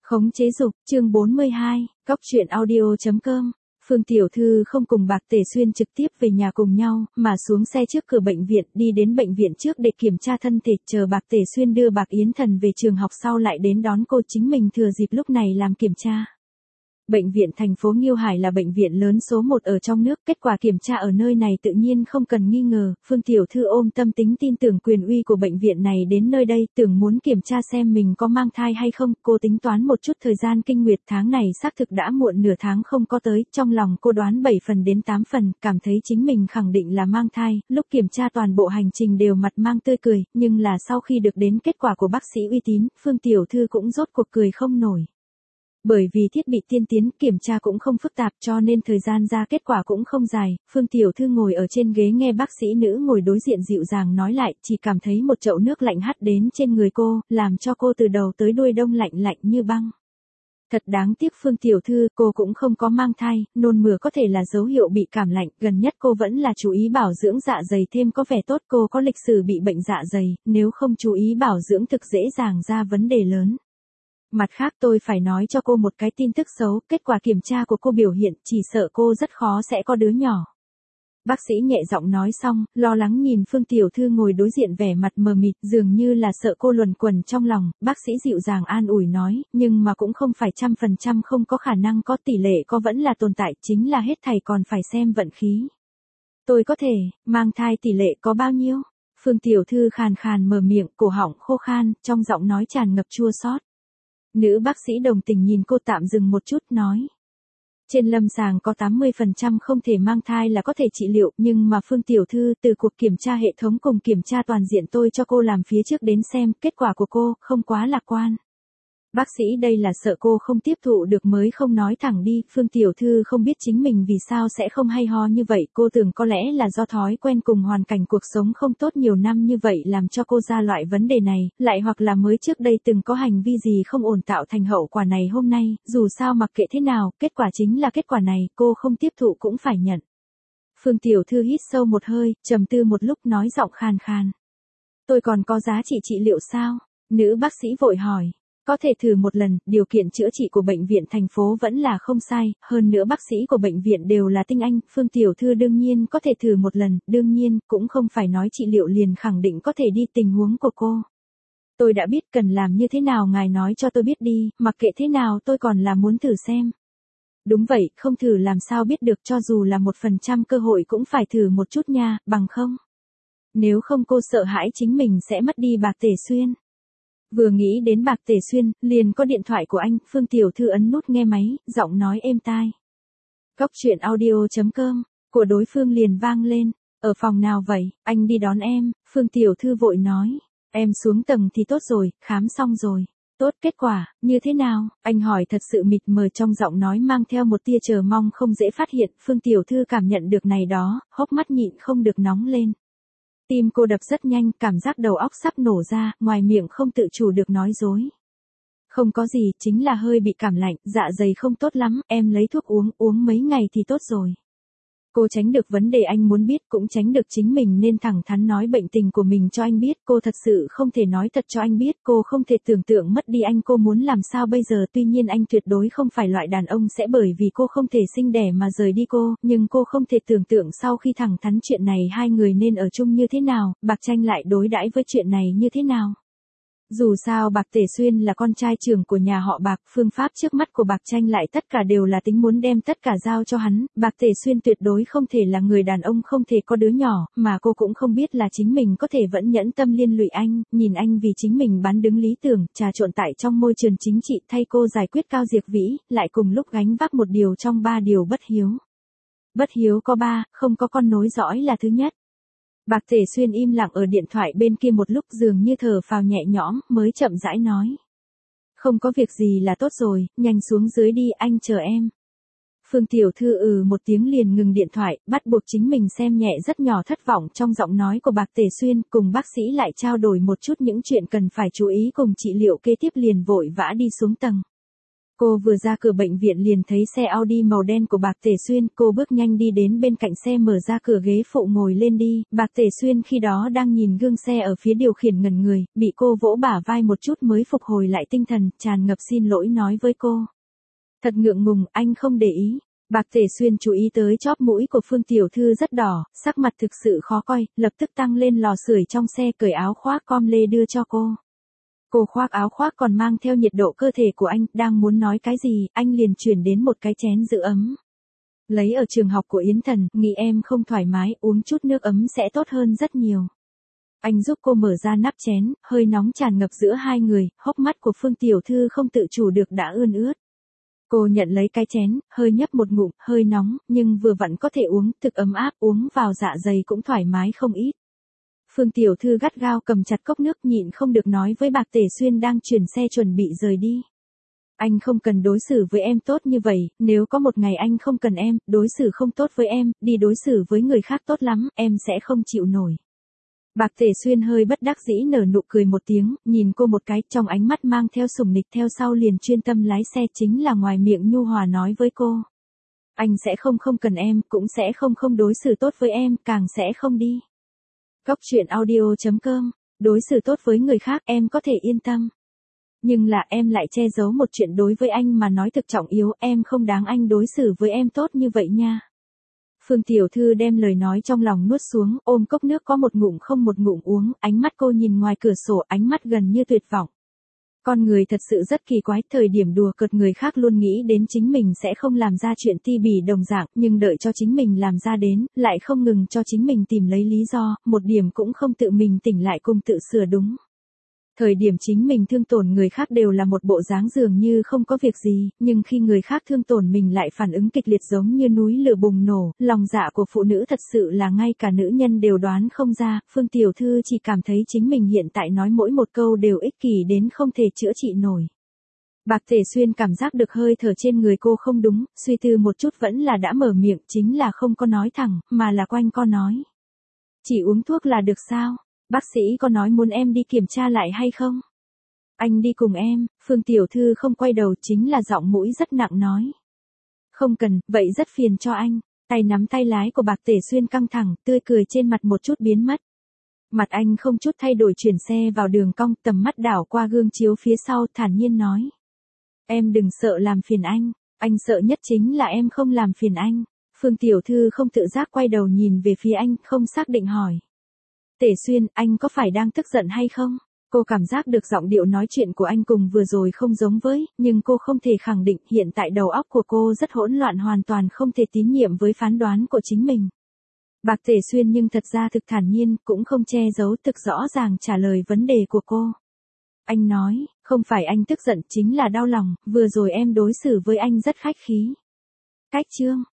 Khống chế dục, chương 42, Cóc truyện audio.com. Phương Tiểu Thư không cùng Bạc Tề Xuyên trực tiếp về nhà cùng nhau, mà xuống xe trước cửa bệnh viện, đi đến bệnh viện trước để kiểm tra thân thể, chờ Bạc Tề Xuyên đưa Bạc Yến Thần về trường học sau lại đến đón cô, chính mình thừa dịp lúc này làm kiểm tra. Bệnh viện thành phố Nghiêu Hải là bệnh viện lớn số 1 ở trong nước, kết quả kiểm tra ở nơi này tự nhiên không cần nghi ngờ, Phương Tiểu Thư ôm tâm tính tin tưởng quyền uy của bệnh viện này đến nơi đây, tưởng muốn kiểm tra xem mình có mang thai hay không, cô tính toán một chút thời gian kinh nguyệt tháng này xác thực đã muộn nửa tháng không có tới, trong lòng cô đoán 7 phần đến 8 phần, cảm thấy chính mình khẳng định là mang thai, lúc kiểm tra toàn bộ hành trình đều mặt mang tươi cười, nhưng là sau khi được đến kết quả của bác sĩ uy tín, Phương Tiểu Thư cũng rốt cuộc cười không nổi. Bởi vì thiết bị tiên tiến, kiểm tra cũng không phức tạp cho nên thời gian ra kết quả cũng không dài, Phương Tiểu Thư ngồi ở trên ghế nghe bác sĩ nữ ngồi đối diện dịu dàng nói lại, chỉ cảm thấy một chậu nước lạnh hắt đến trên người cô, làm cho cô từ đầu tới đuôi đông lạnh lạnh như băng. Thật đáng tiếc Phương Tiểu Thư, cô cũng không có mang thai, nôn mửa có thể là dấu hiệu bị cảm lạnh, gần nhất cô vẫn là chú ý bảo dưỡng dạ dày thêm có vẻ tốt, cô có lịch sử bị bệnh dạ dày, nếu không chú ý bảo dưỡng thực dễ dàng ra vấn đề lớn. Mặt khác tôi phải nói cho cô một cái tin tức xấu, kết quả kiểm tra của cô biểu hiện, chỉ sợ cô rất khó sẽ có đứa nhỏ. Bác sĩ nhẹ giọng nói xong, lo lắng nhìn Phương Tiểu Thư ngồi đối diện vẻ mặt mờ mịt, dường như là sợ cô luẩn quẩn trong lòng, bác sĩ dịu dàng an ủi nói, nhưng mà cũng không phải 100% không có khả năng có, tỷ lệ có vẫn là tồn tại, chính là hết thảy còn phải xem vận khí. Tôi có thể, mang thai tỷ lệ có bao nhiêu? Phương Tiểu Thư khàn khàn mở miệng, cổ họng khô khan, trong giọng nói tràn ngập chua xót. Nữ bác sĩ đồng tình nhìn cô tạm dừng một chút nói. Trên lâm sàng có 80% không thể mang thai là có thể trị liệu, nhưng mà Phương Tiểu Thư từ cuộc kiểm tra hệ thống cùng kiểm tra toàn diện tôi cho cô làm phía trước đến xem, kết quả của cô không quá lạc quan. Bác sĩ đây là sợ cô không tiếp thụ được mới không nói thẳng đi, Phương Tiểu Thư không biết chính mình vì sao sẽ không hay ho như vậy, cô tưởng có lẽ là do thói quen cùng hoàn cảnh cuộc sống không tốt nhiều năm như vậy làm cho cô ra loại vấn đề này, lại hoặc là mới trước đây từng có hành vi gì không ổn tạo thành hậu quả này hôm nay, dù sao mặc kệ thế nào, kết quả chính là kết quả này, cô không tiếp thụ cũng phải nhận. Phương Tiểu Thư hít sâu một hơi, trầm tư một lúc nói giọng khàn khàn. Tôi còn có giá trị trị liệu sao? Nữ bác sĩ vội hỏi. Có thể thử một lần, điều kiện chữa trị của bệnh viện thành phố vẫn là không sai, hơn nữa bác sĩ của bệnh viện đều là tinh anh, Phương Tiểu Thư đương nhiên có thể thử một lần, đương nhiên, cũng không phải nói trị liệu liền khẳng định có thể đi tình huống của cô. Tôi đã biết cần làm như thế nào ngài nói cho tôi biết đi, mặc kệ thế nào tôi còn là muốn thử xem. Đúng vậy, không thử làm sao biết được cho dù là 1% cơ hội cũng phải thử một chút nha, bằng không. Nếu không cô sợ hãi chính mình sẽ mất đi Bạc Tề Xuyên. Vừa nghĩ đến Bạc Tề Xuyên, liền có điện thoại của anh, Phương Tiểu Thư ấn nút nghe máy, giọng nói êm tai. Cóc truyện audio.com, của đối phương liền vang lên, ở phòng nào vậy, anh đi đón em, Phương Tiểu Thư vội nói, em xuống tầng thì tốt rồi, khám xong rồi. Tốt, kết quả, như thế nào, anh hỏi thật sự mịt mờ trong giọng nói mang theo một tia chờ mong không dễ phát hiện, Phương Tiểu Thư cảm nhận được này đó, hốc mắt nhịn không được nóng lên. Tim cô đập rất nhanh, cảm giác đầu óc sắp nổ ra, ngoài miệng không tự chủ được nói dối. Không có gì, chính là hơi bị cảm lạnh, dạ dày không tốt lắm, em lấy thuốc uống mấy ngày thì tốt rồi. Cô tránh được vấn đề anh muốn biết, cũng tránh được chính mình nên thẳng thắn nói bệnh tình của mình cho anh biết, cô thật sự không thể nói thật cho anh biết, cô không thể tưởng tượng mất đi anh, cô muốn làm sao bây giờ, tuy nhiên anh tuyệt đối không phải loại đàn ông sẽ bởi vì cô không thể sinh đẻ mà rời đi cô, nhưng cô không thể tưởng tượng sau khi thẳng thắn chuyện này hai người nên ở chung như thế nào, Bạc Tranh lại đối đãi với chuyện này như thế nào. Dù sao Bạc Tề Xuyên là con trai trưởng của nhà họ Bạc, phương pháp trước mắt của Bạc Tranh lại tất cả đều là tính muốn đem tất cả giao cho hắn, Bạc Tề Xuyên tuyệt đối không thể là người đàn ông không thể có đứa nhỏ, mà cô cũng không biết là chính mình có thể vẫn nhẫn tâm liên lụy anh, nhìn anh vì chính mình bán đứng lý tưởng, trà trộn tại trong môi trường chính trị thay cô giải quyết Cao Diệp Vĩ, lại cùng lúc gánh vác một điều trong 3 điều bất hiếu. Bất hiếu có 3, không có con nối dõi là thứ nhất. Bạc Tề Xuyên im lặng ở điện thoại bên kia một lúc dường như thở phào nhẹ nhõm, mới chậm rãi nói. Không có việc gì là tốt rồi, nhanh xuống dưới đi, anh chờ em. Phương Tiểu Thư một tiếng liền ngừng điện thoại, bắt buộc chính mình xem nhẹ rất nhỏ thất vọng trong giọng nói của Bạc Tề Xuyên, cùng bác sĩ lại trao đổi một chút những chuyện cần phải chú ý cùng trị liệu kế tiếp liền vội vã đi xuống tầng. Cô vừa ra cửa bệnh viện liền thấy xe Audi màu đen của Bạc Tể Xuyên, cô bước nhanh đi đến bên cạnh xe mở ra cửa ghế phụ ngồi lên đi, Bạc Tể Xuyên khi đó đang nhìn gương xe ở phía điều khiển ngẩn người, bị cô vỗ bả vai một chút mới phục hồi lại tinh thần, tràn ngập xin lỗi nói với cô. Thật ngượng ngùng, anh không để ý. Bạc Tể Xuyên chú ý tới chóp mũi của Phương Tiểu Thư rất đỏ, sắc mặt thực sự khó coi, lập tức tăng lên lò sưởi trong xe cởi áo khoác com lê đưa cho cô. Cô khoác áo khoác còn mang theo nhiệt độ cơ thể của anh, đang muốn nói cái gì, anh liền chuyển đến một cái chén giữ ấm. Lấy ở trường học của Yến Thần, nghĩ em không thoải mái, uống chút nước ấm sẽ tốt hơn rất nhiều. Anh giúp cô mở ra nắp chén, hơi nóng tràn ngập giữa hai người, hốc mắt của Phương Tiểu Thư không tự chủ được đã ươn ướt. Cô nhận lấy cái chén, hơi nhấp một ngụm, hơi nóng, nhưng vừa vặn có thể uống, thực ấm áp, uống vào dạ dày cũng thoải mái không ít. Phương Tiểu Thư gắt gao cầm chặt cốc nước nhịn không được nói với Bạc Tể Xuyên đang chuyển xe chuẩn bị rời đi. Anh không cần đối xử với em tốt như vậy, nếu có một ngày anh không cần em, đối xử không tốt với em, đi đối xử với người khác tốt lắm, em sẽ không chịu nổi. Bạc Tể Xuyên hơi bất đắc dĩ nở nụ cười một tiếng, nhìn cô một cái, trong ánh mắt mang theo sủng nịch, theo sau liền chuyên tâm lái xe, chính là ngoài miệng nhu hòa nói với cô. Anh sẽ không cần em, cũng sẽ không đối xử tốt với em, càng sẽ không đi. Cóc truyện audio.com, đối xử tốt với người khác em có thể yên tâm. Nhưng là em lại che giấu một chuyện đối với anh mà nói thực trọng yếu, em không đáng anh đối xử với em tốt như vậy nha. Phương Tiểu Thư đem lời nói trong lòng nuốt xuống, ôm cốc nước có một ngụm không một ngụm uống, ánh mắt cô nhìn ngoài cửa sổ, ánh mắt gần như tuyệt vọng. Con người thật sự rất kỳ quái, thời điểm đùa cợt người khác luôn nghĩ đến chính mình sẽ không làm ra chuyện ti bỉ đồng dạng, nhưng đợi cho chính mình làm ra đến, lại không ngừng cho chính mình tìm lấy lý do, một điểm cũng không tự mình tỉnh lại cùng tự sửa đúng. Thời điểm chính mình thương tổn người khác đều là một bộ dáng dường như không có việc gì, nhưng khi người khác thương tổn mình lại phản ứng kịch liệt giống như núi lửa bùng nổ, lòng dạ của phụ nữ thật sự là ngay cả nữ nhân đều đoán không ra, Phương Tiểu Thư chỉ cảm thấy chính mình hiện tại nói mỗi một câu đều ích kỷ đến không thể chữa trị nổi. Bạc Tể Xuyên cảm giác được hơi thở trên người cô không đúng, suy tư một chút vẫn là đã mở miệng, chính là không có nói thẳng, mà là quanh co nói. Chỉ uống thuốc là được sao? Bác sĩ có nói muốn em đi kiểm tra lại hay không? Anh đi cùng em, Phương Tiểu Thư không quay đầu, chính là giọng mũi rất nặng nói. Không cần, vậy rất phiền cho anh. Tay nắm tay lái của Bạc Tể Xuyên căng thẳng, tươi cười trên mặt một chút biến mất. Mặt anh không chút thay đổi chuyển xe vào đường cong, tầm mắt đảo qua gương chiếu phía sau, thản nhiên nói. Em đừng sợ làm phiền anh sợ nhất chính là em không làm phiền anh. Phương Tiểu Thư không tự giác quay đầu nhìn về phía anh, không xác định hỏi. Tể Xuyên, anh có phải đang tức giận hay không? Cô cảm giác được giọng điệu nói chuyện của anh cùng vừa rồi không giống với, nhưng cô không thể khẳng định, hiện tại đầu óc của cô rất hỗn loạn, hoàn toàn không thể tín nhiệm với phán đoán của chính mình. Bạc Tể Xuyên nhưng thật ra thực thản nhiên, cũng không che giấu, thực rõ ràng trả lời vấn đề của cô. Anh nói, không phải anh tức giận, chính là đau lòng, vừa rồi em đối xử với anh rất khách khí. Cách chương